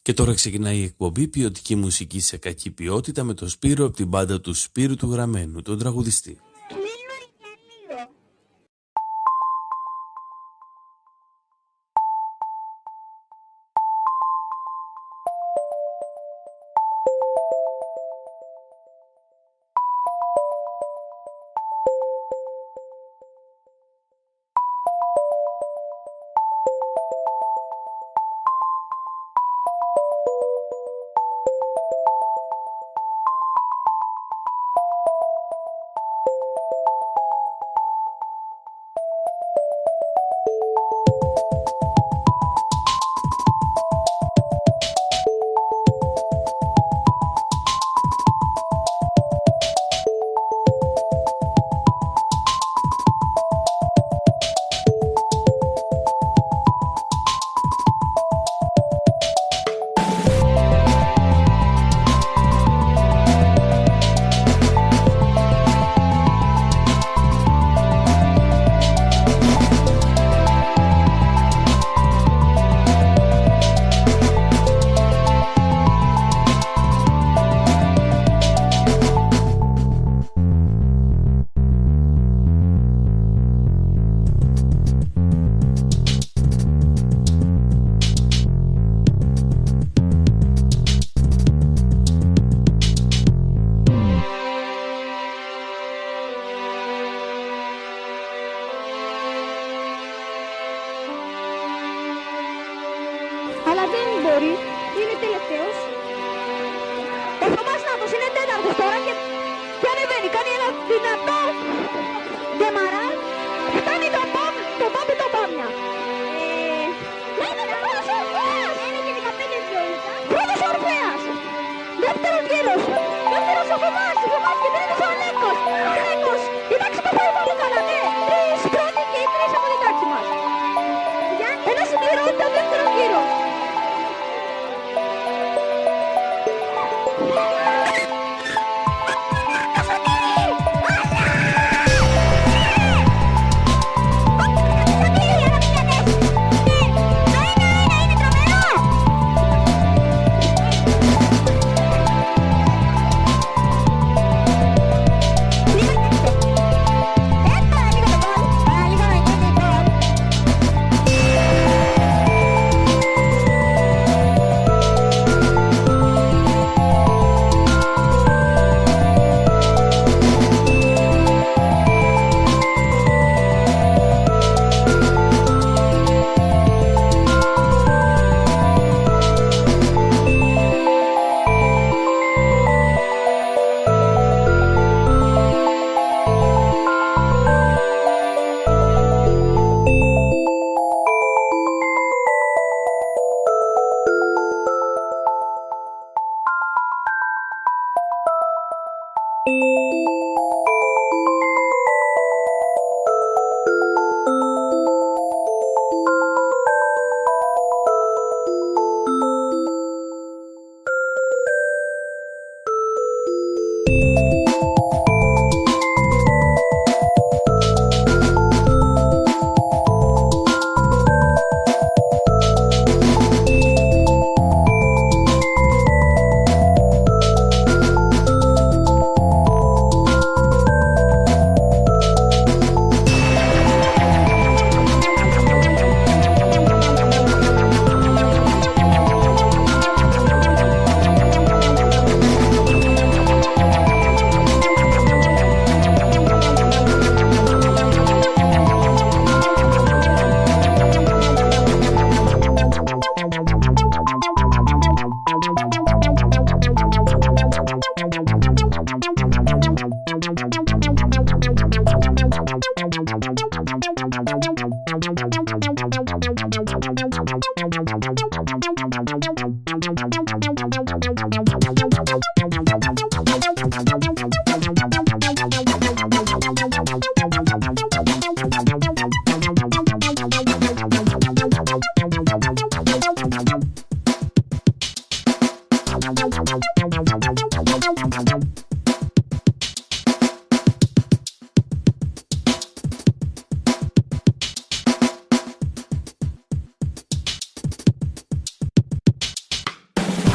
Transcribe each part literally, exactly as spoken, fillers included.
Και τώρα ξεκινάει η εκπομπή ποιοτική μουσική σε κακή ποιότητα με τον Σπύρο από την μπάντα του Σπύρου του Γραμμένου, τον τραγουδιστή.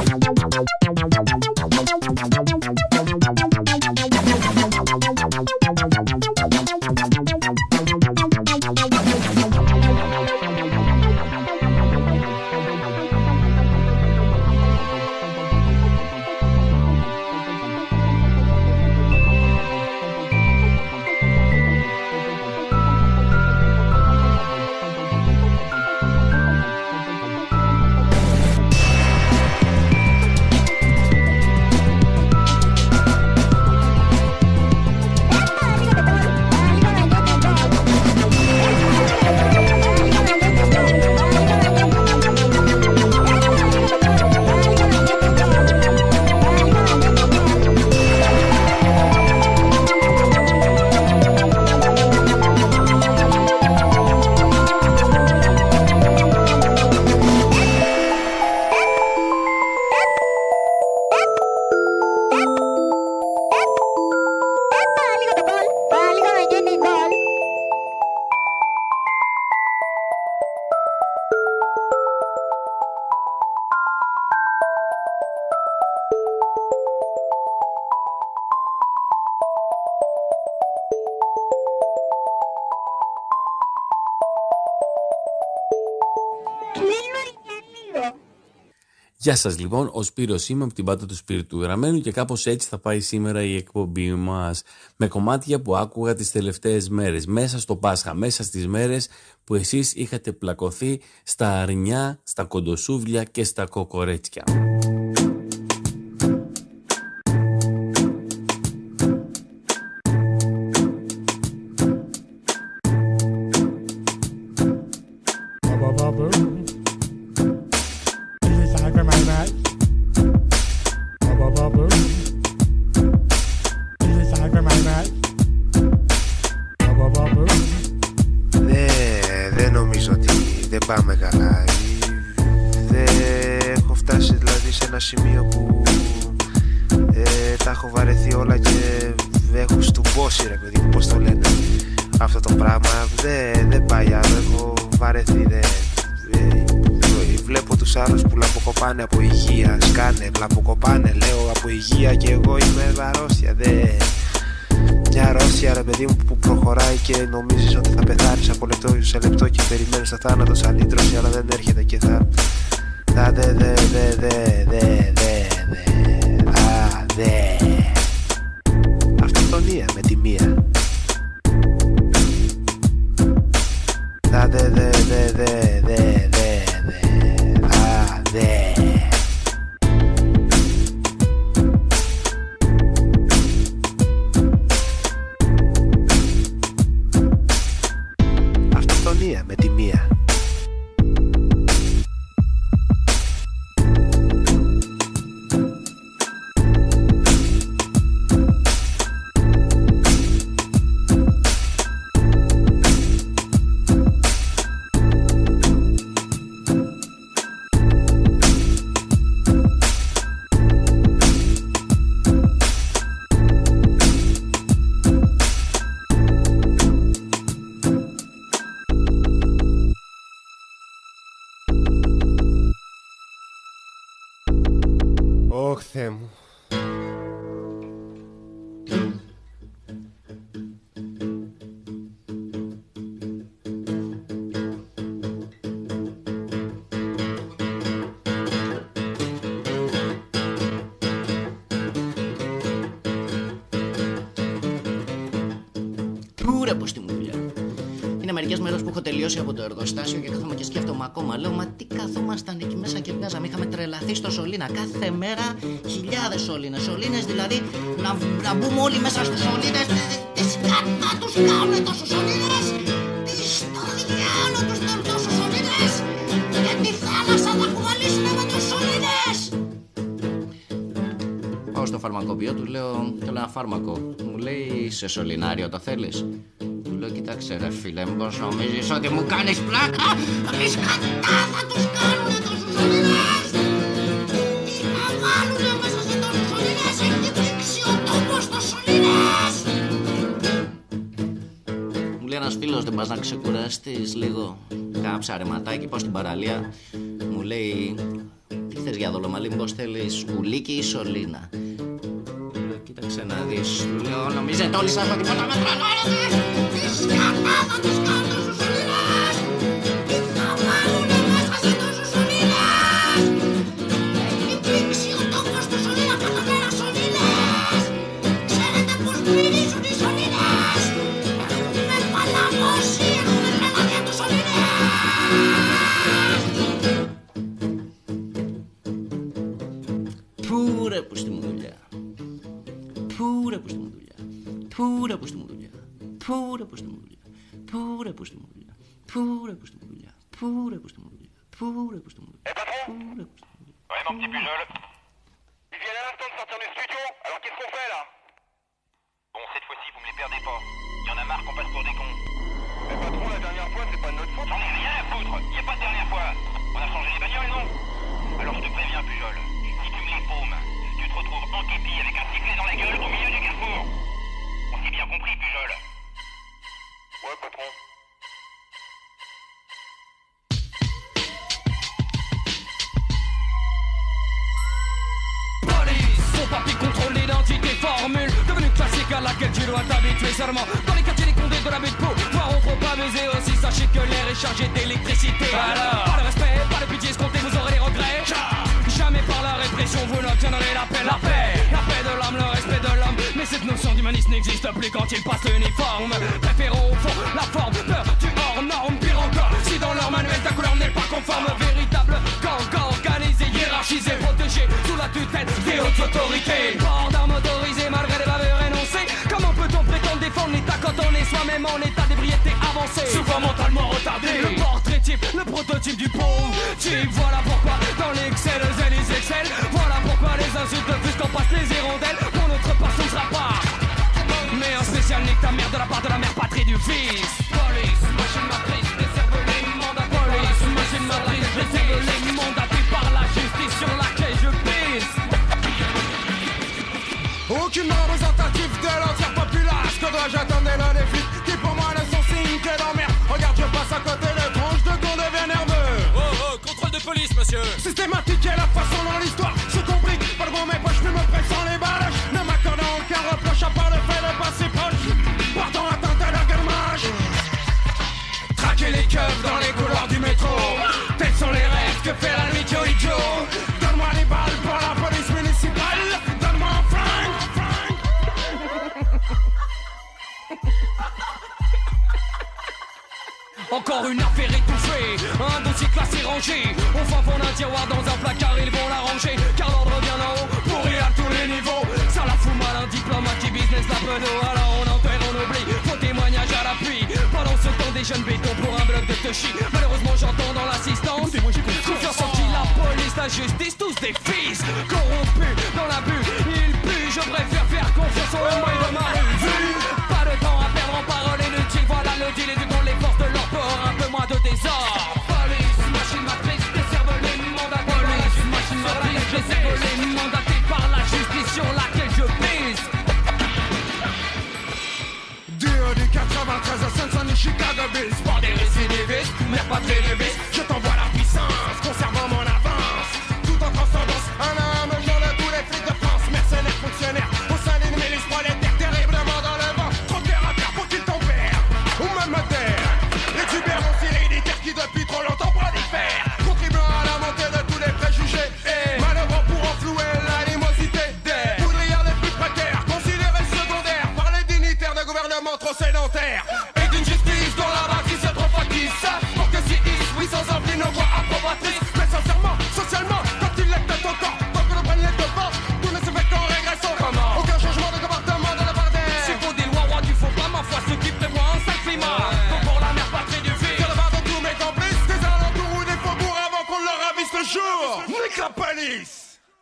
Γεια σας λοιπόν, ο Σπύρος είμαι από την μπάντα του Σπύρου του Γραμμένου και κάπως έτσι θα πάει σήμερα η εκπομπή μας. Με κομμάτια που άκουγα τις τελευταίες μέρες, μέσα στο Πάσχα, μέσα στις μέρες που εσείς είχατε πλακωθεί στα αρνιά, στα κοντοσούβλια και στα κοκορέτσια. Σημείο που ε, τα έχω βαρεθεί όλα και έχω στουμπώσει ρε παιδί μου, πώς το λένε αυτό το πράγμα, δεν δε πάει άλλο, έχω βαρεθεί δε, ε, βλέπω τους άλλους που λαποκοπάνε από υγεία, σκάνε, λαποκοπάνε λέω από υγεία και εγώ είμαι αρρώστια, δε μια αρρώστια ρε παιδί μου που προχωράει και νομίζεις ότι θα πεθάνεις από λεπτό σε λεπτό και περιμένεις το θάνατο σαν λύτρωση, αλλά δεν έρχεται και θα θα δε δε δε δε δε δε α δε αυτοκτονία με τη μία θα δε δε δε δε δε δε α δε αυτοκτονία με τη μία. Ωχ, Θεέ μου. Τούρα πως τη μου δουλειά. Είναι μερικές μέρες που έχω τελειώσει από το εργοστάσιο και κάθομαι και σκέφτομαι ακόμα. Λέω, μα τι καθόμασταν εκεί μέσα και βγάζαμε. Είχαμε τρελαθεί στο σωλήνα. Κάθε μέρα χιλιάδες σωλήνες. Σωλήνες δηλαδή να, να μπούμε όλοι μέσα στους σωλήνες. Τι σκάτα τους κάνουν τόσους σωλήνες. Τι στο διάλο τους κάνουν τόσους σωλήνες. Και τη θάλασσα θα κουβαλήσουν με τους σωλήνες. Πάω στο φαρμακοποιό, του λέω, θέλω ένα φάρμακο. Μου λέει, σε σωληνάριο το θέλεις? Του λέω, κοίταξε ρε φίλε, μήπως νομίζεις ότι μου κάνεις πλάκα? Ρε σκατά θα τους κάνουνε τόσους σωλήνες. Τι θα βάλουνε μέσα σε τόσους σωλήνες. Έχει δείξει ο τόπος των σωλήνες. Μου λέει ένας φίλος, δεν πας να ξεκουραστείς λίγο? Κάνα ψαρεματάκι, πάω στην παραλία. Μου λέει, τι θες για δολομαλή, μήπως θέλεις κουλίκι ή σωλήνα? Κοίταξε να δεις, σου λέω, νομίζετε όλοι σας ότι ποτέ με τρελαίνετε? Τις σκάτα θα τις κάνω στους σωλήνες. Τι θα βάλουνε μέσα σε τόσους σωλήνες? Έχει κλείξει ο τόπος του σωλήνα κατά μέρα σωλήνες. Ξέρετε πως μυρίζουν οι σωλήνες? Έχουμε παλαμώσει, έχουμε τρελαθεί από τους σωλήνες. Πού ρε που στη μου δουλειά? Πού ρε που στη μου δουλειά? Πού ρε που στη μου δουλειά? Πού ρε που στη μου δουλειά? Πού ρε που στη μου δουλειά? Πού ρε που στη μου δουλειά? Πού ρε που στη μου δουλειά? Πού ρε που στη μου δουλειά? Eh patron? Ouais mon petit Pujol. Ils viennent à l'instant de sortir du studio, alors qu'est-ce qu'on fait là? Bon, cette fois-ci vous me les perdez pas. Il y en a marre qu'on passe pour des cons. Mais patron, la dernière fois c'est pas de notre faute. J'en ai rien à foutre, y a pas de dernière fois. On a changé les bagnoles, non? Alors je te préviens Pujol, si tu me les paumes, tu te retrouves en képi avec un sifflet dans la gueule au milieu du carrefour. On s'est bien compris Pujol. Ouais patron. Son papier contrôle l'identité formule devenue classique à laquelle tu dois t'habituer seulement. Dans les quartiers des condés de la butte peau, voir on trop amusé aussi, sachez que l'air est chargé d'électricité. Alors, pas de respect, pas de pitié escompté, vous aurez des regrets. Jamais par la répression vous n'obtiendrez la paix. La paix, la paix de l'âme, le respect de l'homme. Mais cette notion d'humanisme n'existe plus quand il passe l'uniforme. Préférons au fond la forme, peur du hors norme. Pire encore, si dans leur manuel ta couleur n'est pas conforme. Véritable gang organisé, hiérarchisé, protégé sous la tutelle des hautes autorités. Port d'armes autorisées malgré les bavures énoncées. Comment peut-on prétendre défendre l'État quand on est soi-même en état d'ébriété avancé? Souvent mentalement retardé. Le portrait type, le prototype du pauvre type. Voilà pourquoi dans l'excès de zèle ils excellent. Voilà pourquoi les insultes plus qu'on passe les hirondelles. Pour notre part ce ne sera pas. Mais un spécial nique ta mère de la part de la mère patrie du fils. Police, machine matrice, des cervelets mandatés. Police, machine matrice, des cervelets mandatés par la justice sur laquelle je pisse. Aucunement représentatif de l'entière populace. Que dois-je attendre là des flics qui pour moi ne sont signes que d'emmerde. Regarde je passe à côté de tronches de con devient nerveux. Oh oh, contrôle de police monsieur. Systématique est la façon dans l'histoire se complique. Pas le bon mes poches mais me pressant les baloches. Ne m'accordant aucun reproche à part le fait de passer proche. Portant atteinte à leur garmage. Traquer les keufs dans les couloirs du métro. Tels sont les rêves que fait la nuit Joe Joe. Donne-moi les balles pour la police municipale. Donne-moi un flingue. Encore une affaire étouffée, un dossier classé rangé. Au fin fond d'un tiroir dans un placard ils vont la ranger. Car l'ordre vient d'en haut, pourri à tous les niveaux. Ça la fout mal un diplomate qui business la peau. Alors on enterre, on oublie, faux témoignage à l'appui. Pendant ce temps des jeunes bétons pour un bloc de touchy. Malheureusement j'entends dans l'assistance confiance en qui la police, la justice, tous des fils corrompus dans l'abus. Ils puent, je préfère faire confiance au moins de ma rue. Pas de temps à perdre en paroles inutiles. Voilà le deal et du coup les forces de leur port. Un peu moins de désordre. Police, machine matrice, des cervelets mandatés. Police, machine matrice, des cervelets mandatés par la justice sur laquelle je pisse. Du haut du quatre-vingt-treize à Saint-Denis, Chicago Bills. Sport des récidivistes, mais pas très lévistes. Je t'envoie la puissance, conservant mon avance. Tout en transcendance, un à un, me genre de tous les flics de France. Mercenaires, fonctionnaires, au sein d'une milice prolétaire. Terriblement dans le vent, trop de terre à terre pour qu'ils t'en perdent. Ou même à terre. Les tubères aussi héréditaires qui depuis trop longtemps prolifèrent. Contribuant à la montée de tous les préjugés. Et malheureux pour enflouer l'animosité des poudrières les plus précaires. Considérés secondaires par les dignitaires de gouvernement trop sédentaires. Et d'une justice dont la matrice est trop factice. Pour que si ils oui sans ampli nos voix approbatrices. Mais sincèrement, socialement, quand il est peut-être encore. Tant que le prenne les devants, tout ne se fait qu'en régressant. Comment? Aucun changement de comportement de la part des. S'il faut des lois, roi du faux pas, ma foi, ce qui prévoit un sale climat. Donc pour la mère patrie du fils. Que la barre de tous mes complices, des alentours ou des faubourgs avant qu'on leur ravisse le jour. Nique la police!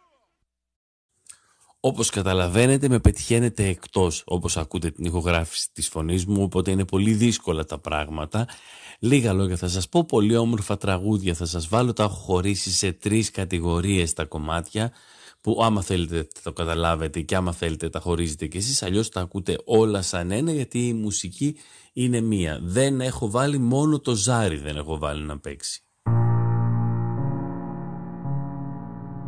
Όπως καταλαβαίνετε με πετυχαίνετε εκτός, όπως ακούτε την ηχογράφηση της φωνής μου, οπότε είναι πολύ δύσκολα τα πράγματα. Λίγα λόγια θα σας πω, πολύ όμορφα τραγούδια θα σας βάλω, τα έχω χωρίσει σε τρεις κατηγορίες τα κομμάτια, που άμα θέλετε το καταλάβετε και άμα θέλετε τα χωρίζετε κι εσείς, αλλιώς τα ακούτε όλα σαν ένα, γιατί η μουσική είναι μία. Δεν έχω βάλει, μόνο το ζάρι δεν έχω βάλει να παίξει.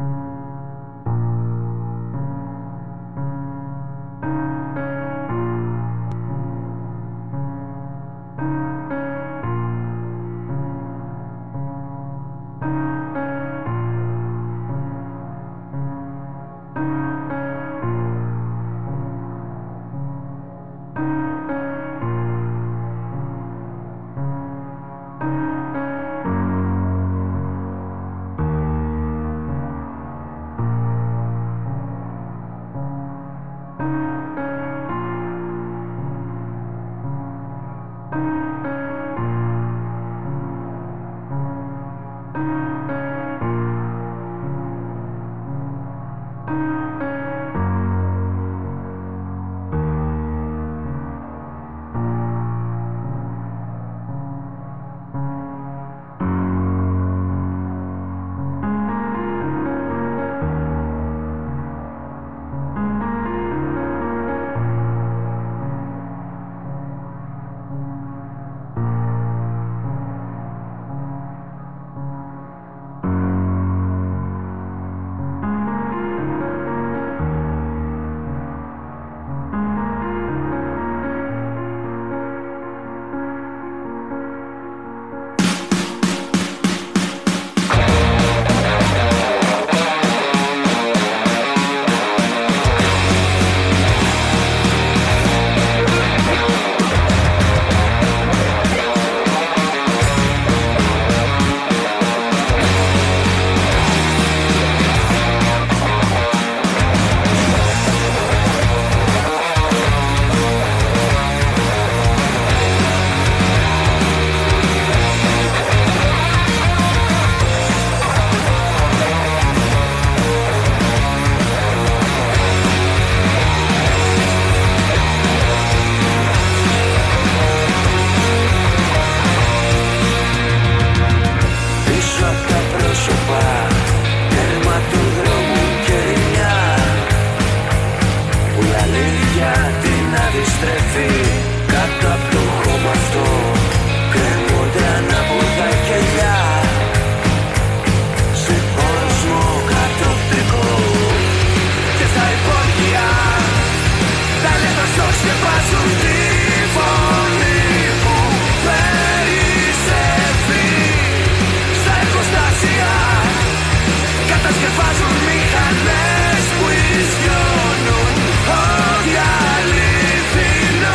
κατασκευάζουν μηχανές που ισιώνουν ό,τι αληθινό.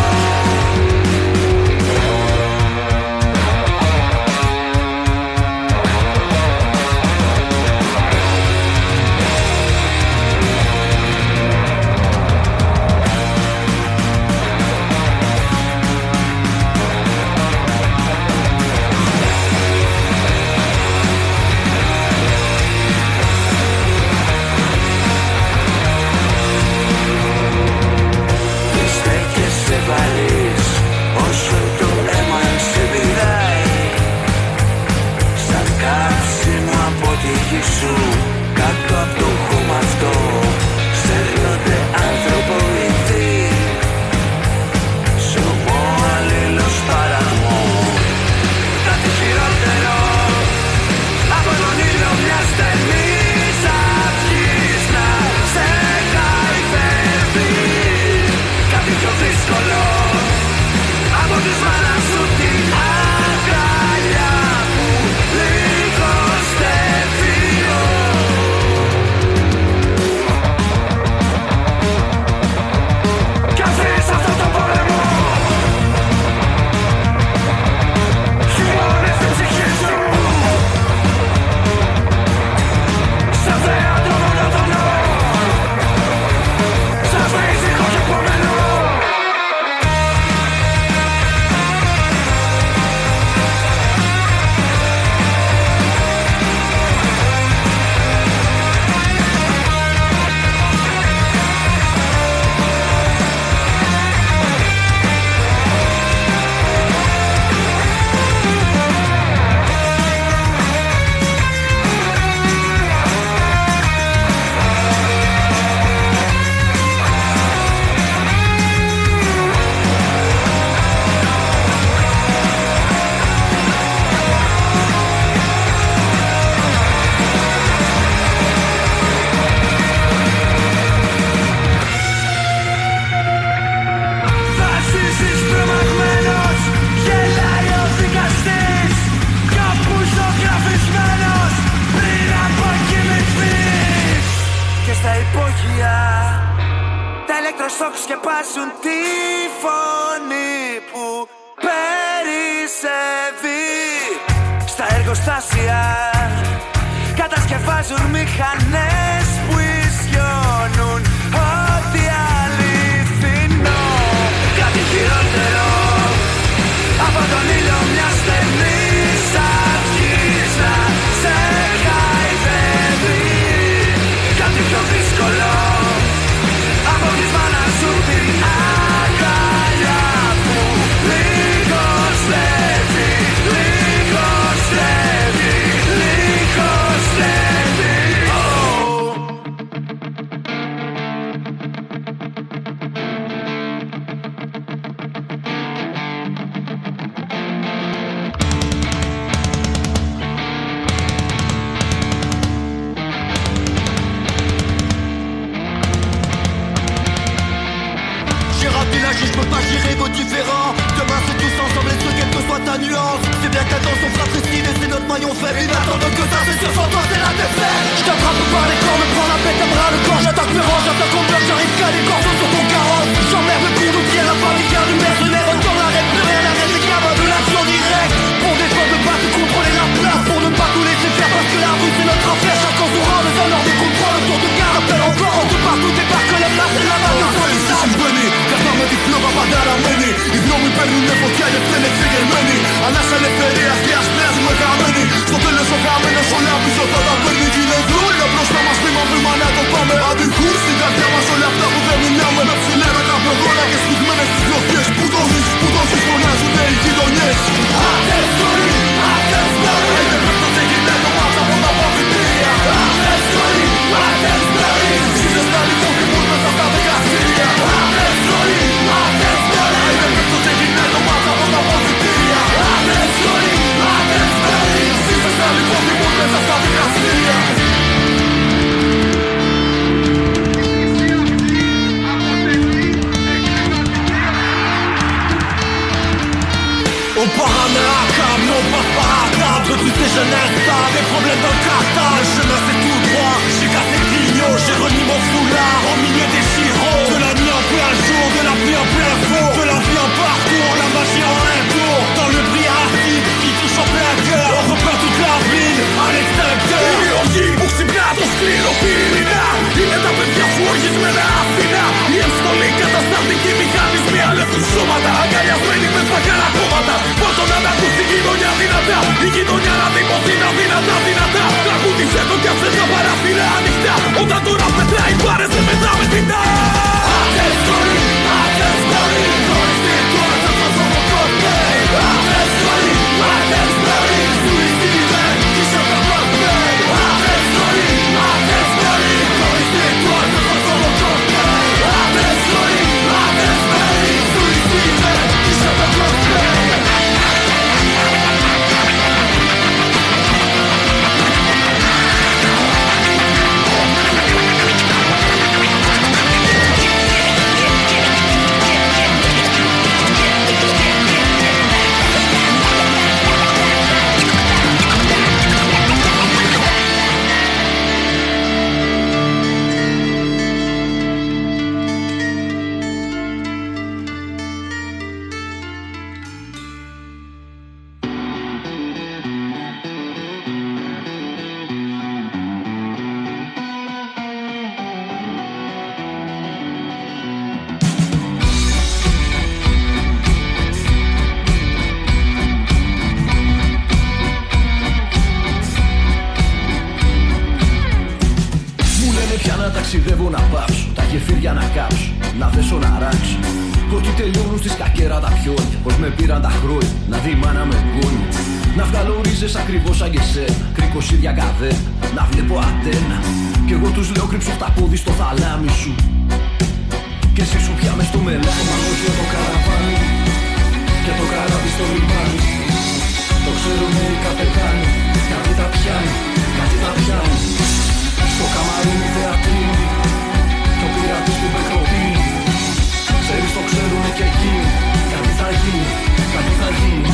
Όσο το αίμα σε πειράει, σαν κάψιμο από τη γη σου, κάτω από το χώμα αυτό σέρνονται ανθρωποειδοί. Σωμό αλλήλος παραγμό, κάτι χειρότερο από τον ήλιο μια στενής αυγής να σε χαϊδεύει. Κάτι πιο δύσκολο από της μάνας σου την αγκαλιά που λιγοστεύει. Κι αν βρεις αυτό το πόλεμο, χειμώνες στην ψυχή σου, σαν θέατρο μονότονο, σαν φυσικό και επόμενο. Σκεπάζουν τη φωνή που περισσεύει. Στα εργοστάσια κατασκευάζουν μηχανές που ισιώνουν ό,τι αληθινό. Κάτι χειρότερο από τον ήλιο μια στενής αυγής να σε χαϊδεύει. Κάτι πιο δύσκολο από της μάνας σου την αγκαλιά που λιγοστεύει, λιγοστεύει, λιγοστεύει. Je peux pas gérer vos différends. Demain c'est tous ensemble et ce quelle que soit ta nuance. C'est bien qu'à dans son fratricide et c'est notre maillon faible. Il n'attend que ça, c'est sûr, sans toi c'est la défaite. Je t'attrape par les corps, me prends la bête à bras le corps. J'attaque mes rangs, j'attaque qu'on bloque, j'arrive qu'à les cordes sur ton carrosse. J'emmerde le con d'oubli à la familière du mercenaire. Retourne l'arrête, plus rien n'arrête, les gamins de l'action directe. Pour des fois de pas te contrôler la place, pour ne pas tout laisser faire parce que la rue c'est notre affaire. Chacun son rang, les honneurs de contrôle autour de garde. Appelle encore, on te partout, t'es pas que les places, c'est la base de son visage. Διπλώμα πανταραμένη. Οι δρόμοι παίρνουνε φωτιά και φταίνε ξεγερμένοι. Ανάσα ελευθερίας και αστράζουμε χαμένοι. Στο τέλος ο χαμένος όλα πίσω θα τα παίρνει. Κι είναι δούλια μπροστά μας βήμα βήμα να το πάμε. Αντιχούν στην καρδιά μας όλα αυτά που δεν μιλάμε. Με ψηλένα τα προγόνα και σφιγμένες τις γλωσσιές. Που το ζεις, που το ζεις φωνάζουνε οι γειτονιές. Αυτές ζωή, αυτές ζωή. Έγινε πέφτω και γυναίκο μάτσα από τα παθητήρια. Αυτές ζωή, αυτές ζωή. Ζήτες τα λοιπόν θυμούν μέσα στα δικαστήρια. Αυτές ζωή, αυτές ζωή. Έγινε πέφτω και γυναίκο μάτσα από τα παθητήρια. Αυτές ζωή, αυτές ζωή. Ζήτες τα λοιπόν θυμούν μέσα στα δικαστήρια. On part à main à câble, on passe par à table. Tous ces jeunesses, pas des problèmes dans le cartable. Le chemin c'est tout droit. να τα ακούσει η γειτονιά δυνατά. Η γειτονιά να δει πως είναι αδύνατα, δυνατά. Τραγούδισε το κι άσε τα παράθυρα ανοιχτά. Όταν το ραπ μετράει πάρεσε μετά με την τα. Άτες χωρί, άτες χωρί, χωρίς την κόρτα στο σώμα κόρτε. Άτες χωρί, άτες χωρί, σουηδίδε, είσαι τα πλάσπε. Άτες χωρί, άτες χωρί, χωρίς την κόρτα στο σώμα κόρτε. Άτες χωρί, άτες χωρί, σουηδίδε, είσαι τα πλάσπε. Ταξιδεύω να πάψω, τα γεφύρια να κάψω, να δέσω να ράξω. Ότι τελειώνουν στη σκακέρα τα πιόνια, πως με πήραν τα χρόνια, να δει η μάνα με γκόνια. Να βγάλω ρίζες ακριβώς σαν και σένα, κρίκοσίδια καδένα, να βλέπω αντένα. Κι εγώ τους λέω κρύψω τα πόδι στο θαλάμι σου. Κι εσύ σου πια μες στο μελάνι. Μαγώσιο το καραβάνι και το καράβι στο λιμάνι. Το ξέρουνε οι καπετάνοι, κάτι τα πιάνει, κάτι τα πιάνει. Στο καμαρίνι θεατρίνι κι ο πειρατής του πεκροπίνει. Ξέρεις το ξέρουνε και εκείνοι, κάτι θα γίνει, κάτι θα γίνει.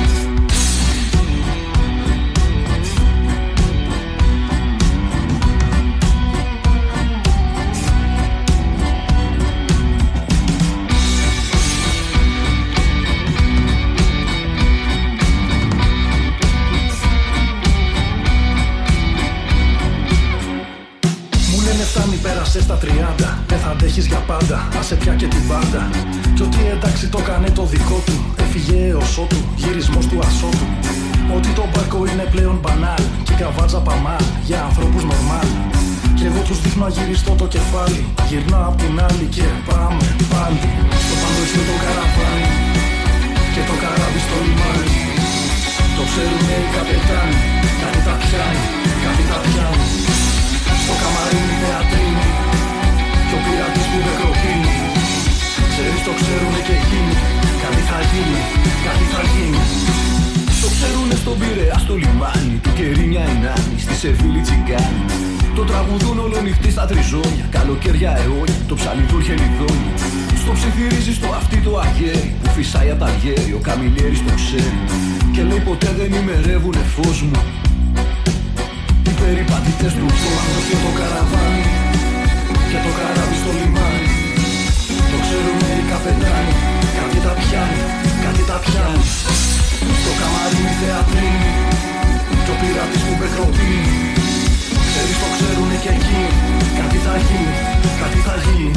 Πέρασε στα τριάντα, δεν θα αντέχεις για πάντα. Άσε πια και την πάντα. Κι ότι εντάξει το κάνε το δικό του. Έφυγε έως ότου, γυρισμός του ασώτου. Ότι το μπάρκο είναι πλέον μπανάλ. Κι η καβάτζα παμάλ, για ανθρώπους νορμάλ. Κι εγώ τους δείχνω αγυριστό το κεφάλι. Γυρνάω απ' την άλλη και πάμε πάλι. Στο παντοχείο το καραβάνι και το καράβι στο λιμάνι. Το ξέρουνε οι καπετάνοι, κάτι τα πιάνει, κάτι τα πιάνει. Στο καμαρίνι θεατρίνι κι ο πειρατής που νεκροπίνει. Ξέρεις το ξέρουνε και εκείνοι, κάτι θα γίνει, κάτι θα γίνει. Το ξέρουνε στον Πειραιά στο λιμάνι, του Κερίνια η Νάνη, στη Σεβίλη τσιγκάνη. Το τραγουδούν όλο νυχτή στα τριζόνια, καλοκαίρια αιώνια, το ψαλιδούρ χελιδόνια. Στο ψιθυρίζει στο αυτί το αγέρι, που φυσάει απ' τα γέρι, ο Καμιλιέρης το ξέρει. Και λέει ποτέ δεν ημερεύουνε φως μου οι περιπατητές του. Στο μαγνώσιο το καραβάνι και το καράβι στο λιμάνι. Το ξέρουνε οι καπετάνοι, κάτι τα πιάνει, κάτι τα πιάνει. Στο καμαρίνι θεατρίνι κι ο πειρατής που πεκροπίνει. Ξέρεις το ξέρουνε και εκείνοι, κάτι θα γίνει, κάτι θα γίνει.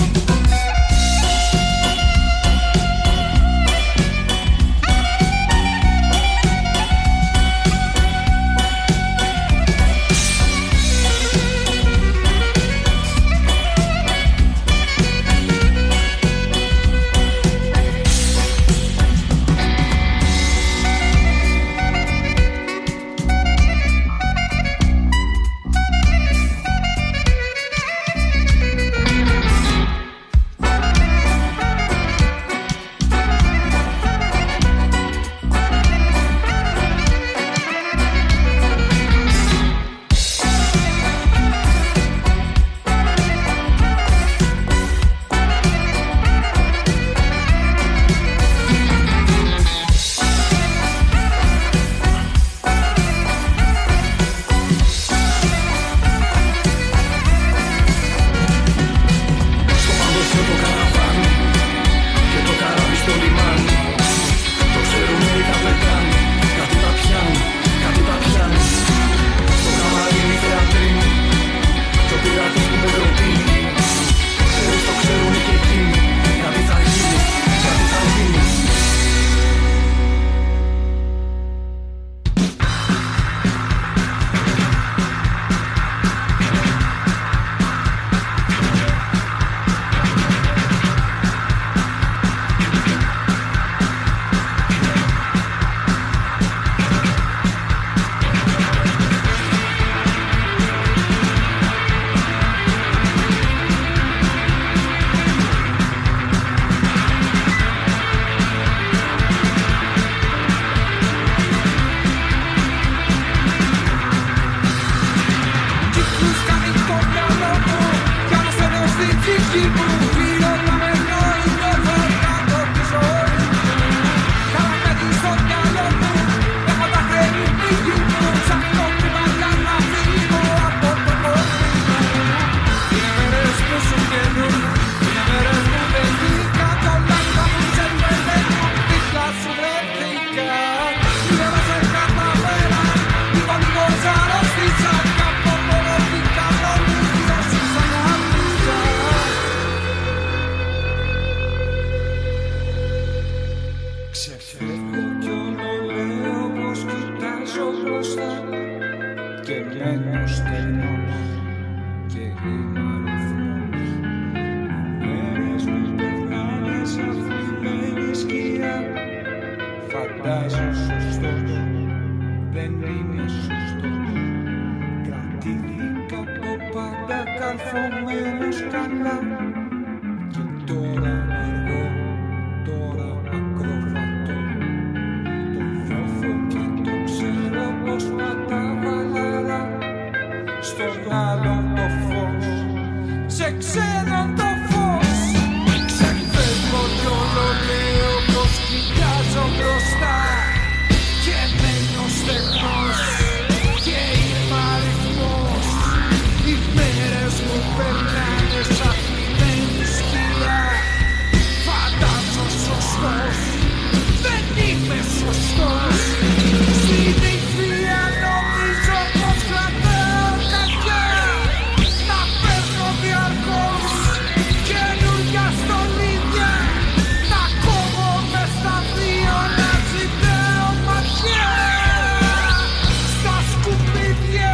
πάντα καρφωμένος καλά. Και τώρα αργό, τώρα ακροβατώ. Το νιώθω και το ξέρω πως πατά βαλάρα. Στον άλλον το φως, σε ξέρω το φως. Ξεφεύγω κι όλο λέω πως κοιτάζω μπροστά. Και μένω στεγνός και είμαι αριθμός. Οι μέρες μου περνάνε σαν θλιμμένη σκυλιά. Φαντάζω σωστός, δεν είμαι σωστός. Στην ηχθεία νομίζω πως κρατάω κακιά. Να παίρνω διαρκώς καινούργια στολίδια. Να κόβω μες στα δύο, να ζητάω ματιά. Στα σκουπίδια,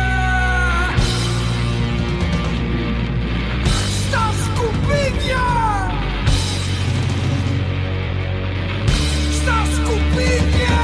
στα σκουπίδια, στα σκουπίδια.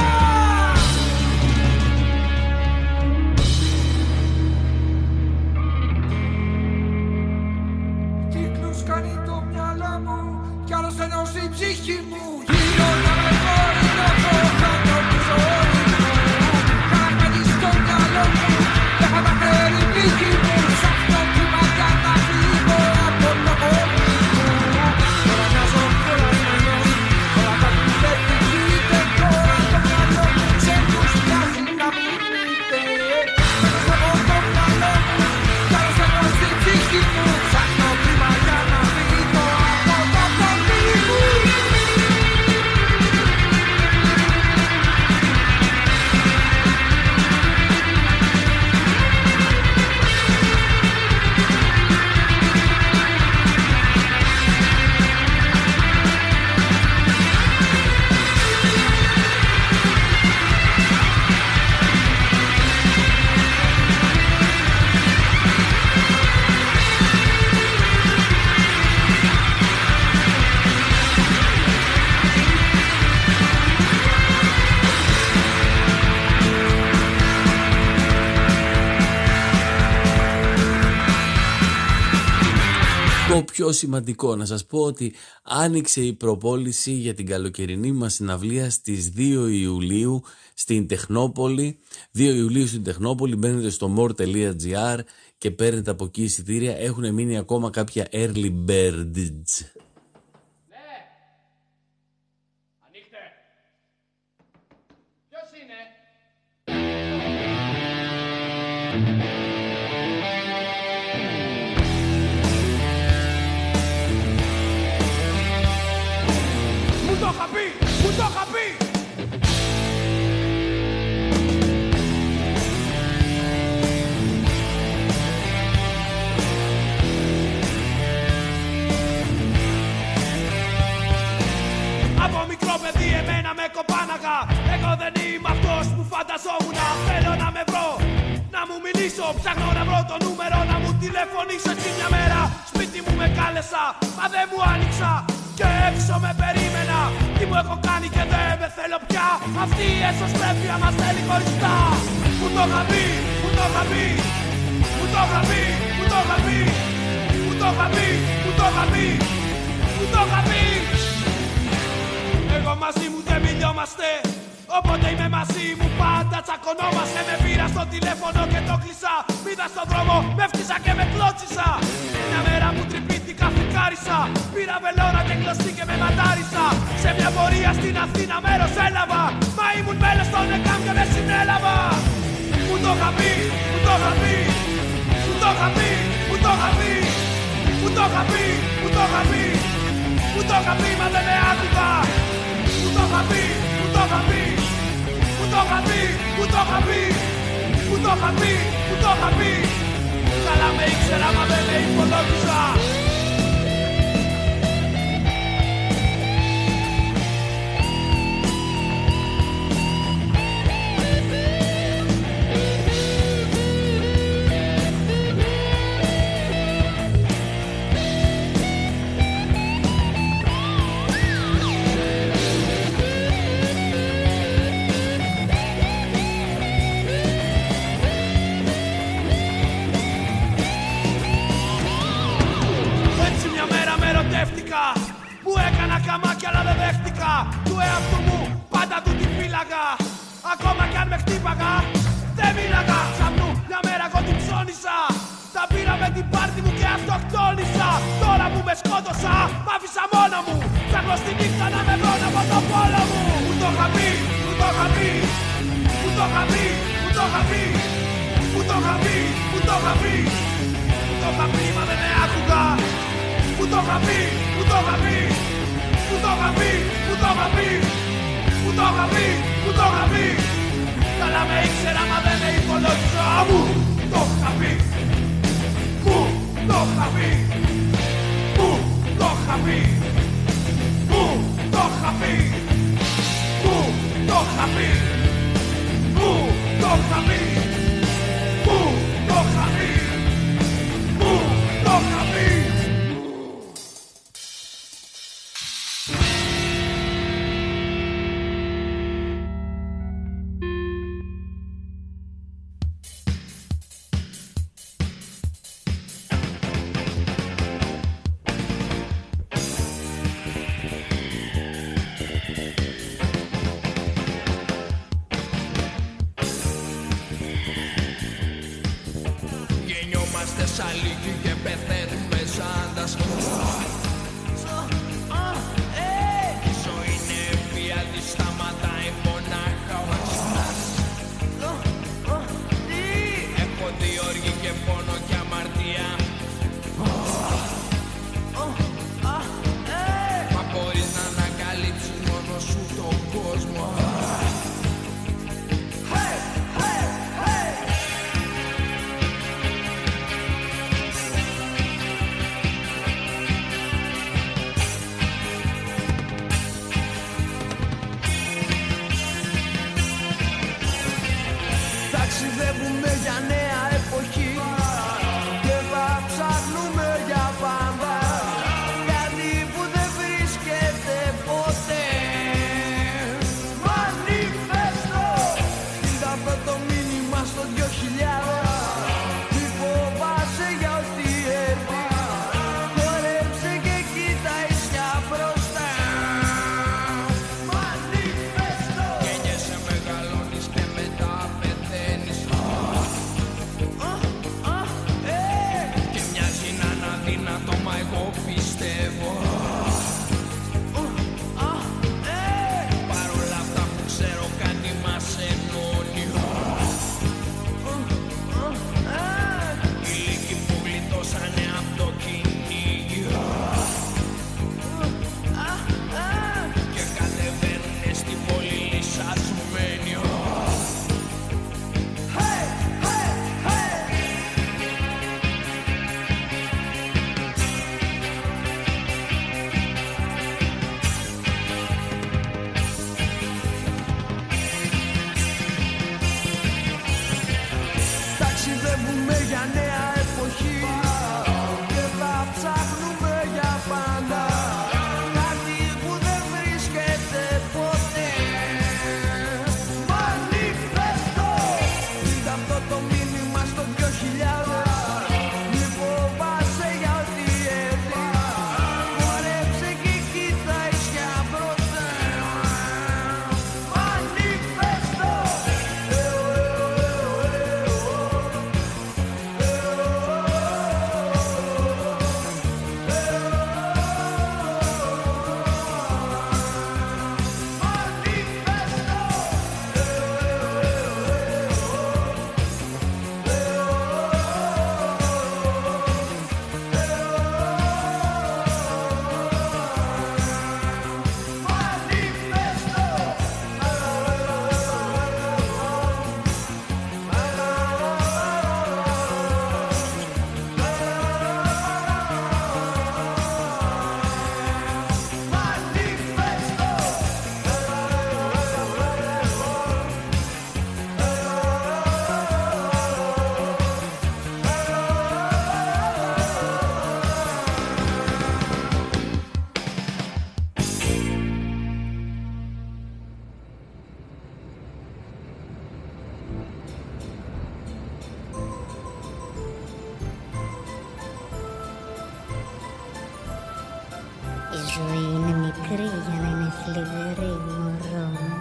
Κύκλους κάνει το μυαλό μου κι άλλος ενός η ψυχή μου. Γύρω να με χωρί να πω θα το πίσω όλη μου. Χαμένη στο μυαλό μου δεν θα τα φέρει πληγή μου. Σ' αυτό που μάτια να φύγω από το πόλη μου. Τώρα μοιάζω κουρασμένος, όλα τα που δεν πηγείτε. Τώρα το μυαλό μου σε τους πιάζει να μείνετε. Μέσα από το μυαλό μου κι άλλος ενός η ψυχή μου. Ψάχνω πρίμα για να φύγω από το πόλη μου. Το πιο σημαντικό να σας πω ότι άνοιξε η προπόληση για την καλοκαιρινή μας συναυλία στις δύο Ιουλίου στην Τεχνόπολη. δύο Ιουλίου στην Τεχνόπολη, μπαίνετε στο more τελεία gr και παίρνετε από εκεί εισιτήρια. Έχουν μείνει ακόμα κάποια early birds. Ναι. Ανοίχτε. Ποιος είναι? Μου το είχα πει, μου το είχα πει. Από μικρό παιδί εμένα με κοπάναγα. Εγώ δεν είμαι αυτός που φανταζόμουν. Θέλω να με βρω, να μου μιλήσω. Ψάχνω να βρω το νούμερο, να μου τηλεφωνήσω. Εκεί μια μέρα σπίτι μου με κάλεσα, μα δεν μου άνοιξα. Και έξω με περίμενα. Τι μου έχω κάνει και δεν με θέλω πια. Αυτή η εσωστρέφεια μας θέλει χωριστά. Μου το είχα πει, μου το είχα πει. Μου το είχα πει, μου το είχα πει. Μου το είχα πει, μου το είχα πει. Μου το είχα πει. Εγώ μαζί μου δεν μιλιόμαστε. Όποτε είμαι μαζί μου πάντα τσακωνόμαστε. Με πήρα στο τηλέφωνο και το κλείσα. Πήδα στον δρόμο, με φτύσα και με κλώτσισα. Μια μέρα μου τρυπήθηκα, φρικάρισα. Πήρα βελόνα και κλωστή και με ματάρισα. Σε μια πορεία στην Αθήνα μέρος έλαβα. Μα ήμουν μέλος των ΕΚΑΜ και με συνέλαβα. Μου το είχα πει, μου το είχα πει. Μου το είχα πει, μου το είχα πει. Μου το είχα πει, μου το είχα πει. Μου το είχα πει μα δεν με άκουγα. Μου το είχα πει, μου το είχα πει. Μου το είχα πει, μου το είχα πει. Μου το είχα πει, μου το είχα πει. Καλά με ήξερα μα δεν με υπολόγιζα. παντρεύτηκα. Που έκανα καμάκια αλλά δεν δέχτηκα. Του εαυτού μου πάντα του τη φύλαγα. Ακόμα κι αν με χτύπαγα δεν μίλαγα. Ξαπνού μια μέρα εγώ την ψώνισα. Τα πήρα με την πάρτι μου και αυτοκτόνησα. Τώρα που με σκότωσα μ' άφησα μόνα μου. Ψάχνω στη νύχτα να με βρω από το πόλο μου. Μου το είχα πει, μου το είχα πει. Μου το είχα πει, μου το είχα πει. Μου το είχα πει, μου το είχα πει. Μου το είχα πει μα δεν με άκουγα. Μου το είχα πει, μου το είχα πει. Μου το είχα πει, μου το είχα πει. Μου το είχα πει, μου το είχα πει. Καλά με ήξερα μα δεν με υπολόγιζα. Μου το είχα πει. Μου το είχα πει. Μου το είχα πει. Μου το είχα πει. Μου το είχα πει. Μου το είχα πει. Μου το είχα πει. Μου το είχα πει. Γεννιόμαστε σαν λίγοι και πεθαίνουμε σαν τα σκοτά. Η ζωή είναι βία, τη σταματάει μονάχα ο Χριστάς. Έχω δει όργη και πόνο και αμαρτία. Μα μπορείς να ανακαλύψεις μόνο σου τον κόσμο. ζωή είναι μικρή για να είναι θλιβερή, μωρό μου.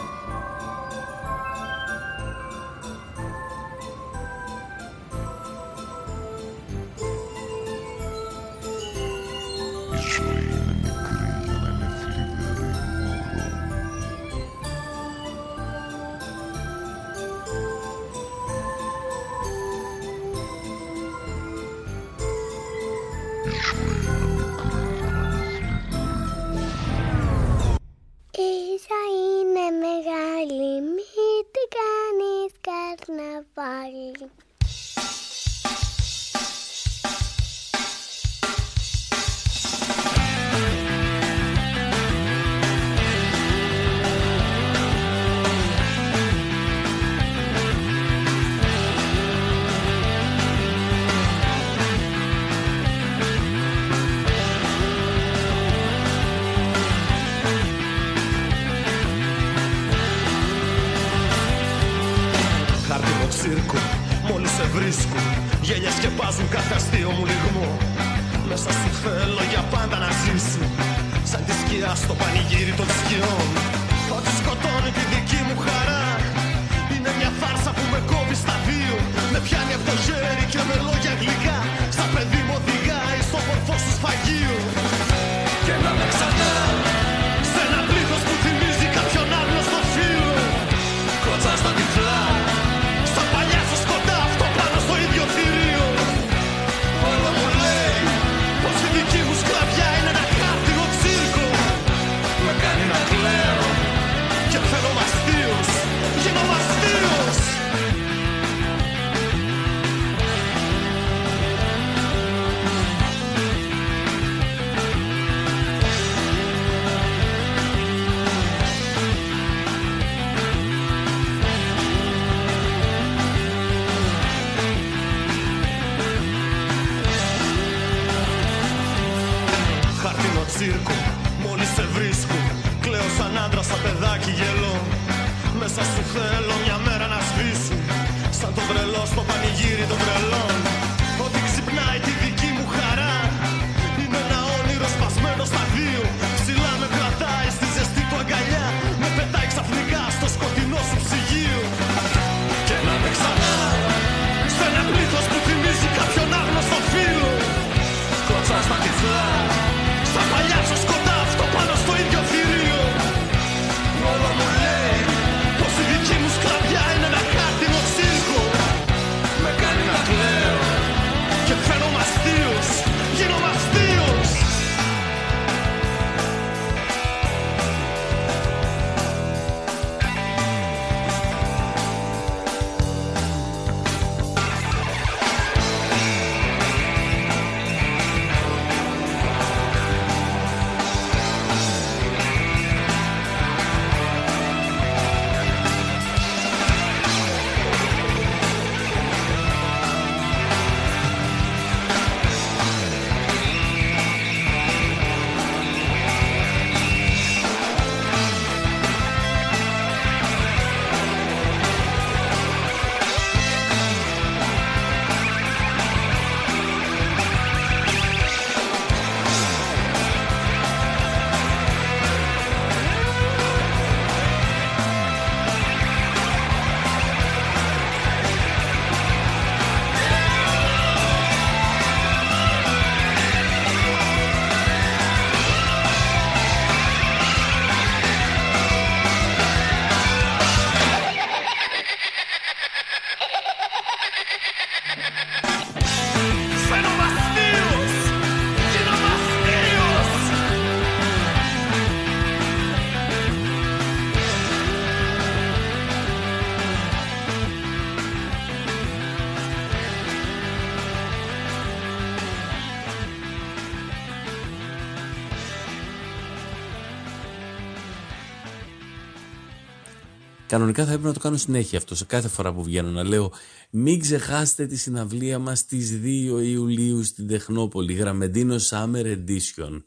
Κανονικά θα έπρεπε να το κάνω συνέχεια αυτό, σε κάθε φορά που βγαίνω, να λέω μην ξεχάσετε τη συναυλία μας στις δύο Ιουλίου στην Τεχνόπολη, Γραμμεντίνο Summer Edition.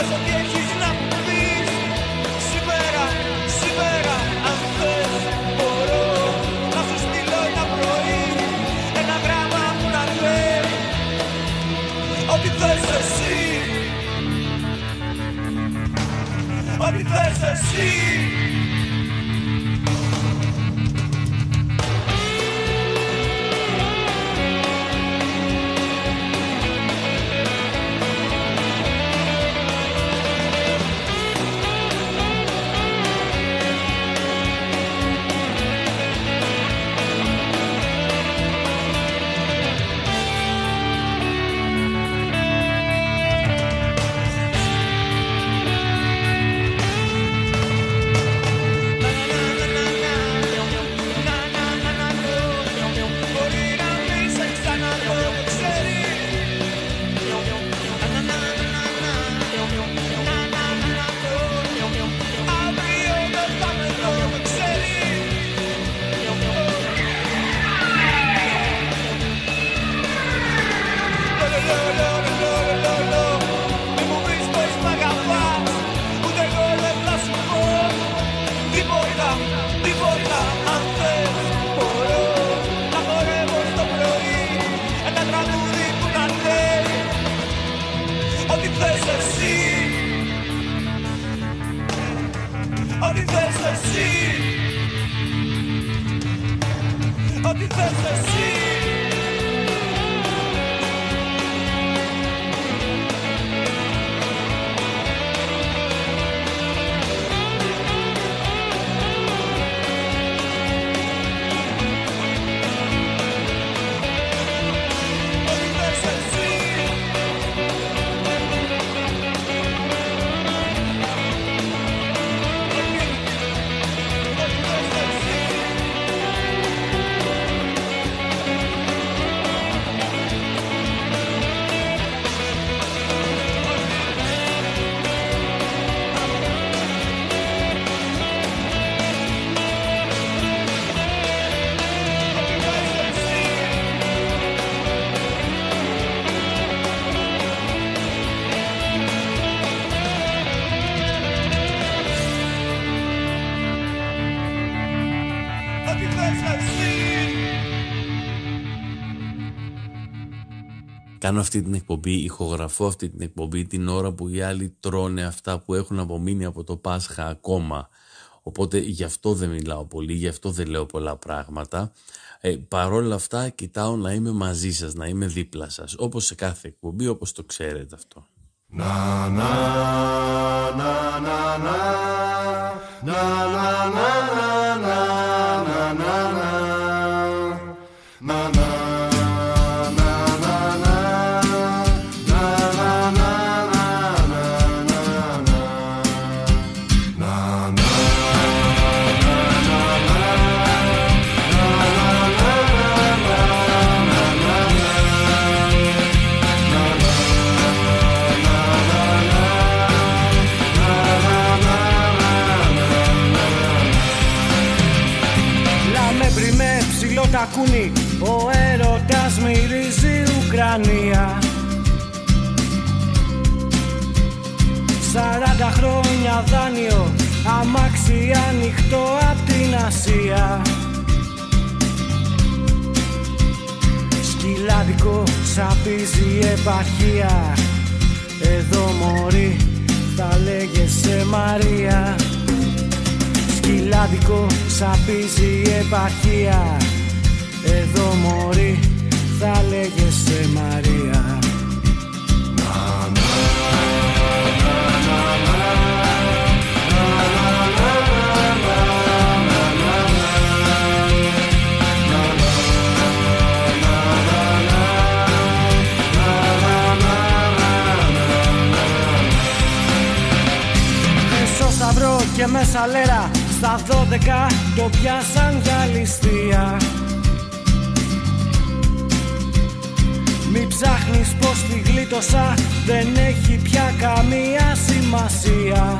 πες ό,τι έχεις να μου πεις. Σήμερα, σήμερα, αν θες, μπορώ να σου στείλω ένα πρωί ένα γράμμα που να λέει ό,τι θες εσύ, ό,τι θες εσύ. Κάνω αυτή την εκπομπή, ηχογραφώ αυτή την εκπομπή την ώρα που οι άλλοι τρώνε αυτά που έχουν απομείνει από το Πάσχα ακόμα. Οπότε γι' αυτό δεν μιλάω πολύ, γι' αυτό δεν λέω πολλά πράγματα. Ε, παρόλα αυτά κοιτάω να είμαι μαζί σας, να είμαι δίπλα σας. Όπως σε κάθε εκπομπή, όπως το ξέρετε αυτό. Να, να, να, να, να, να, να, να, να, να, να, να. Τακούνι, ο έρωτας μυρίζει Ουκρανία. Σαράντα χρόνια δάνειο, αμάξι ανοιχτό απ' την Ασία. Σκυλάδικο σαπίζει η επαρχία. Εδώ μωρή θα λέγεσαι Μαρία. Σκυλάδικο σαπίζει η επαρχία. Εδώ μωρή θα λέγεσαι Μαρία. Χρυσό σταυρό και μέσα λέρα, στα δώδεκα το πιάσαν για ληστεία. Μη ψάχνεις πως τη γλίτωσα, δεν έχει πια καμία σημασία.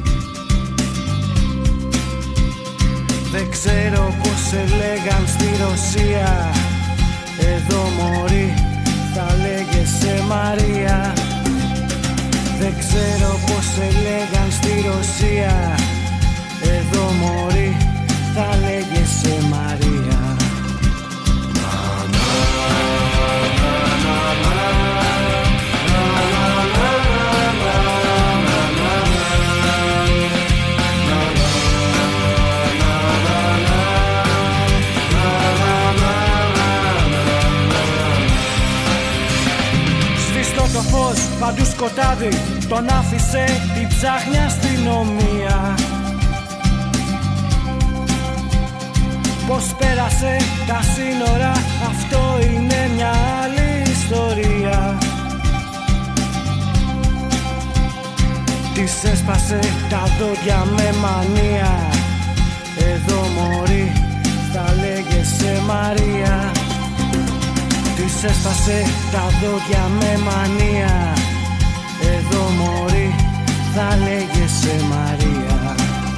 Δεν ξέρω πως σε λέγαν στη Ρωσία. Εδώ μωρή θα λέγεσαι Μαρία. Δεν ξέρω πως σε λέγαν στη Ρωσία. Εδώ μωρή θα λέγεσαι Μαρία. Σβήστο το φως, παντού σκοτάδι, τον άφησε, την ψάχνει αστυνομία. Πώς πέρασε τα σύνορα, αυτό είναι μια άλλη ιστορία. Της έσπασε τα δόντια με μανία. Εδώ μωρή θα λέγεσαι Μαρία. Της έσπασε τα δόντια με μανία. Εδώ μωρή θα λέγεσαι Μαρία.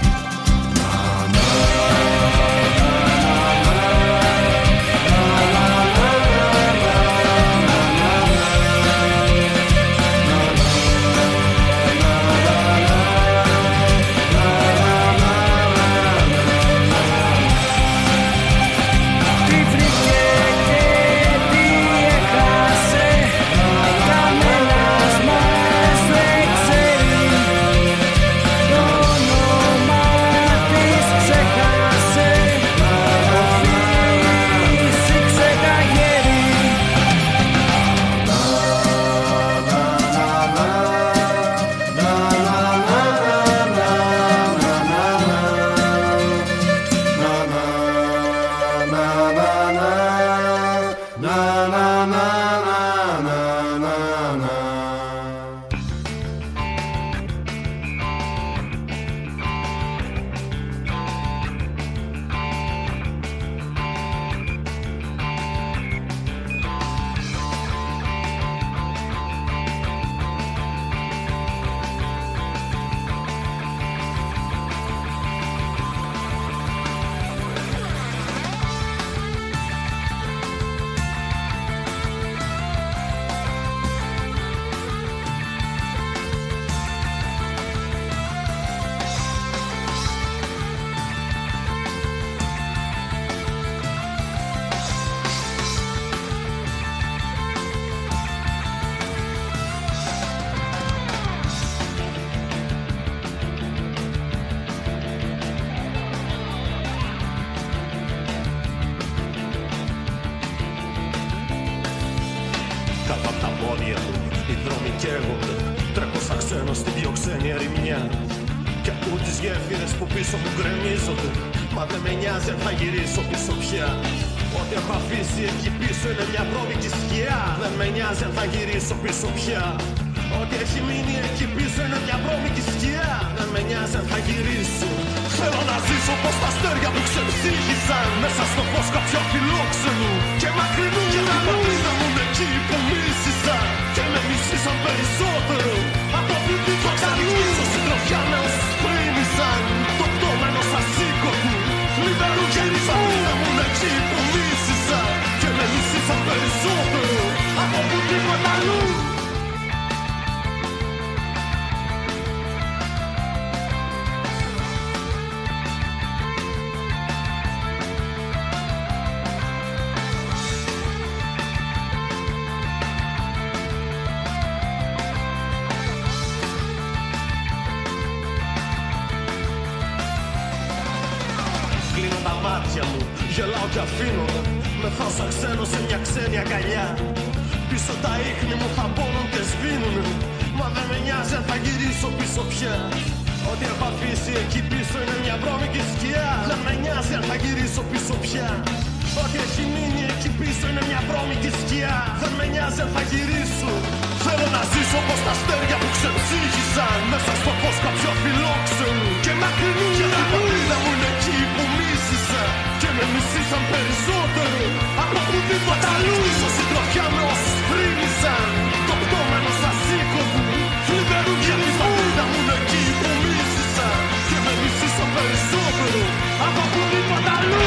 Γελάω κι αφήνω με θάσα ξένο σε μια ξένη αγκαλιά. Πίσω τα ίχνη μου θα πόνουν και σβήνουνε. Μα δεν με νοιάζει αν θα γυρίσω πίσω πια. Ό,τι έχω αφήσει εκεί πίσω είναι μια βρώμικη σκιά. Δεν με νοιάζει αν θα γυρίσω πίσω πια. Ό,τι έχει μείνει εκεί πίσω είναι μια βρώμικη σκιά. Δεν με νοιάζει αν θα γυρίσω. Θέλω να ζήσω όπως τα αστέρια που ξεψύχησαν μέσα στο φως κάποιου αφιλόξενου και μακρινού. Και τα πατρίδα μου είναι εκεί που μίσησα και με μισήσαν περισσότερο από οπουδήποτε αλλού. Ίσως συντροφιά με όσους φρύνησαν το πτώμενο σας οίκο μου. Θλιβερού και η πατρίδα μου είναι εκεί που μίσησα και με μισήσαν περισσότερο από οπουδήποτε αλλού.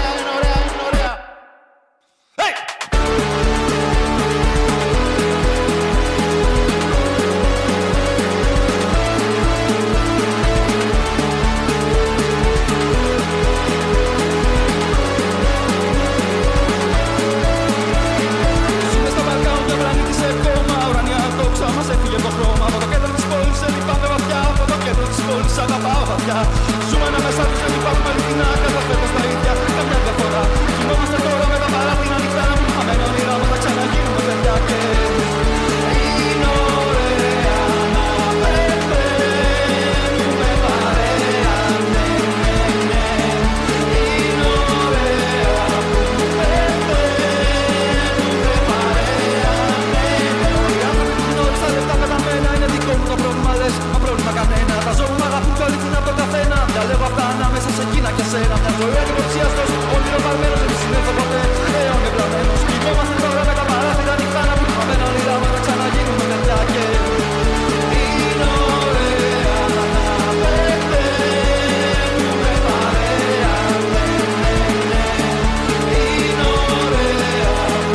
ωραία, είναι ωραία, είναι ωραία. Hey! Ζούμε στα Βαλκάνια, πλανήτη σε κόμμα. Ουρανιά δόξα μας έφυγε το χρώμα. Από το κέντρο της πόλης σε λυπάμαι βαθιά. Από το κέντρο της πόλης αγαπάω βαθιά. Ζούμε ανάμεσά τους, δεν υπάρχουμε αληθινά. Καταφέρω στα ίδια, καμιά διαφορά. Κοιμόμαστε τώρα με τα παράθυρα ανοιχτά. Χαμένα όνειρά μας θα ξαναγίνουμε παιδιά και είναι ωραία να πεθαίνουμε παρέα. Ναι, ναι, ναι. Είναι ωραία που πεθαίνουμε παρέα. Ναι, ναι. Οι άνθρωποι που γνώρισα λεφτά πεταμένα είναι δικό μου το πρόβλημα λες. Μα πρόβλημα κανένα. Τα ζώα μου αγαπούν πιο αληθινά από τον καθένα. Διαλέγω αυτά ανάμεσα σε εκείνα και σένα. Μια ζωή αντιποψίαστος, όνειρο παρμένος. Δεν συνέλθω ποτέ, αιώνε πλαμένος. Κοιμόμαστε τώρα με τα παράθυρα ανοιχτά. Να πούμε χαμένα όνειρά μας θα ξαναγίνουμε παιδιά και είναι ωραία να πεθαίνουμε παρέα. Ναι, ναι, ναι. Είναι ωραία που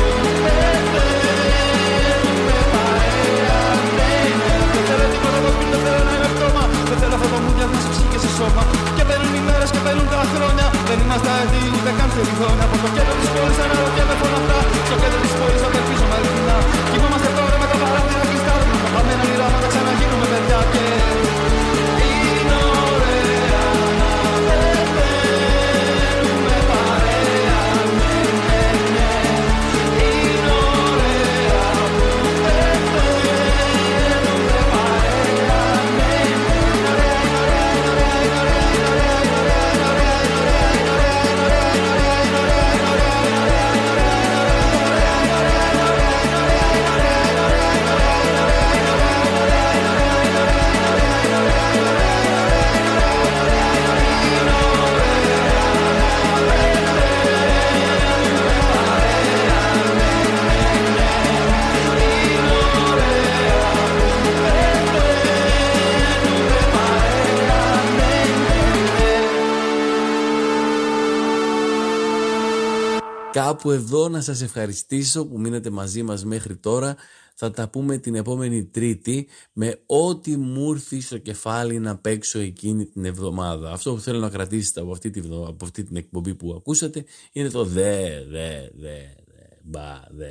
πεθαίνουμε παρέα. Ναι, ναι. Δεν θέλω τίποτα από πριν, δεν θέλω να είμαι πτώμα. Δεν θέλω αυτό το μου διαβάσει ψυχή και σε σώμα. Και παίρνουν οι μέρες και παίρνουν τα χρόνια. Δεν είμαστε αετοί ούτε καν θελιδόνια. Από το κέντρο της πόλης αναρωτιέμαι φωναχτά. Στο κέντρο της πόλης απελπίζομαι αληθινά. Κοιμόμαστε τώρα με τα παράθυρα κλειστά. Τα χαμένα όνειρά μας θα ξαναγίνουμε παιδιά και είναι ωραία να πεθαίνουμε παρέα. Ναι, ναι, ναι. Είναι ωραία που πεθαίνουμε παρέα. Ναι, ναι. Είναι ωραία, είναι ωραία, είναι ωραία, είναι ωραία, είναι ωραία, είναι ωραία, είναι ωραία, είναι ωραία, είναι ωραία, είναι ωραία, είναι ωραία, είναι ωραία, είναι Κάπου εδώ να σας ευχαριστήσω που μείνετε μαζί μας μέχρι τώρα. Θα τα πούμε την επόμενη Τρίτη με ό,τι μου έρθει στο κεφάλι να παίξω εκείνη την εβδομάδα. Αυτό που θέλω να κρατήσετε από αυτή, τη, από αυτή την εκπομπή που ακούσατε είναι το δε, δε, δε, δε, μπα, δε.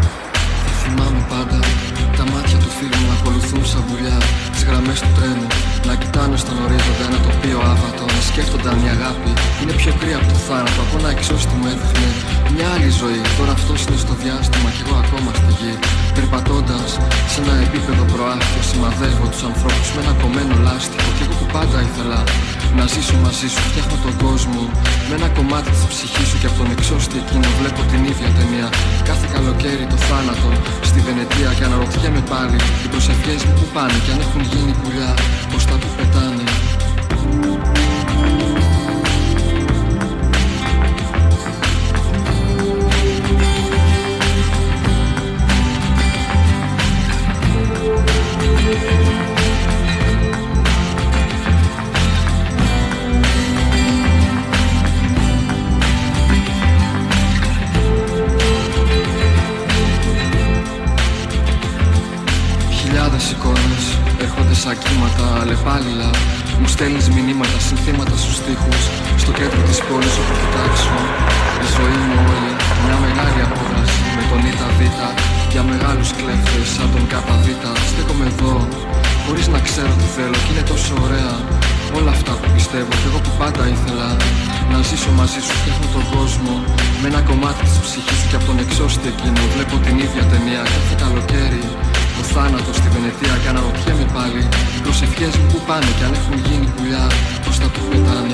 Θυμάμαι πάντα τα μάτια του φίλου να ακολουθούν σαν πουλιά τις γραμμές του τρένου. να κοιτάνε στον ορίζοντα ένα τοπίο άβατο, να σκέφτονταν μια αγάπη. Είναι πιο κρύα από το θάνατο, από ένα εξώστη μου έδειχνε μια άλλη ζωή. Τώρα αυτός είναι στο διάστημα κι εγώ ακόμα στη γη. Περπατώντας σε ένα επίπεδο προάφιο, σημαδεύω τους ανθρώπους με ένα κομμένο λάστιχο. Κι εγώ που πάντα ήθελα να ζήσω μαζί σου, φτιάχνω τον κόσμο με ένα κομμάτι της ψυχής σου. Και από τον εξώστη εκείνο βλέπω την ίδια ταινία. Κάθε καλοκαίρι το θάνατο στη Βενετία. Και αναρωτιέμαι πάλι οι προσευχές μου που πάνε, κι αν έχουν γίνει πουλιά, πως τα που πετάνε. Σαν κύματα αλλεπάλληλα μου στέλνεις μηνύματα, συνθήματα στους στίχους. Στο κέντρο της πόλης όπου κοιτάξω η ζωή μου όλη μια μεγάλη απόδραση. Με τον ΙΤΑ Β για μεγάλους κλέφτες σαν τον ΚΑΠΑ Β. Στέκομαι εδώ χωρίς να ξέρω τι θέλω κι είναι τόσο ωραία όλα αυτά που πιστεύω. Κι εγώ που πάντα ήθελα να ζήσω μαζί σου, φτιάχνω τον κόσμο με ένα κομμάτι της ψυχής σου. Και από τον εξώστη εκείνο βλέπω την ίδια ταινία. Κάθε καλοκαίρι το θάνατο στη Βενετία. Και αναρωτιέμαι πάλι οι προσευχές μου που πάνε, κι αν έχουν γίνει πουλιά, πως τα που πετάνε.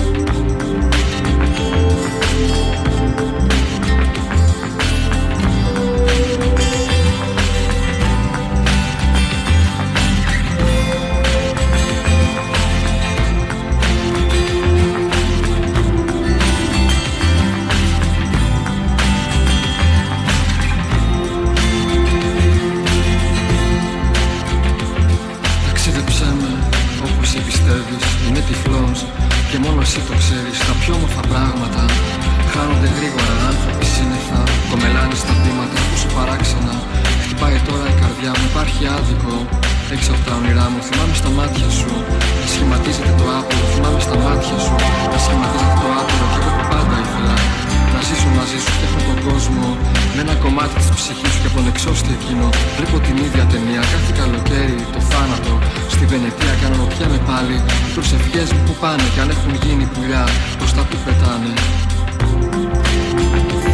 Και μόνο εσύ το ξέρεις, τα πιο όμορφα πράγματα χάνονται γρήγορα. Άνθρωποι σύννεφα, το μελάνι στα βήματα, πόσο παράξενα χτυπάει τώρα η καρδιά μου. Υπάρχει άδικο έξω από τα όνειρά μου. Θυμάμαι στα μάτια σου να σχηματίζεται το άπειρο. Θυμάμαι στα μάτια σου να σχηματίζεται το άπειρο. Κι εγώ που πάντα ήθελα να ζήσω μαζί σου, φτιάχνω τον κόσμο με ένα κομμάτι της ψυχής σου. Και από τον εξώστη εκείνο βλέπω την ίδια ταινία. Κάθε καλοκαίρι το θάνατο στη Βενετία. Και αναρωτιέμαι πάλι οι προσευχές μου που πάνε, κι αν έχουν γίνει πουλιά, πως τα που πετάνε.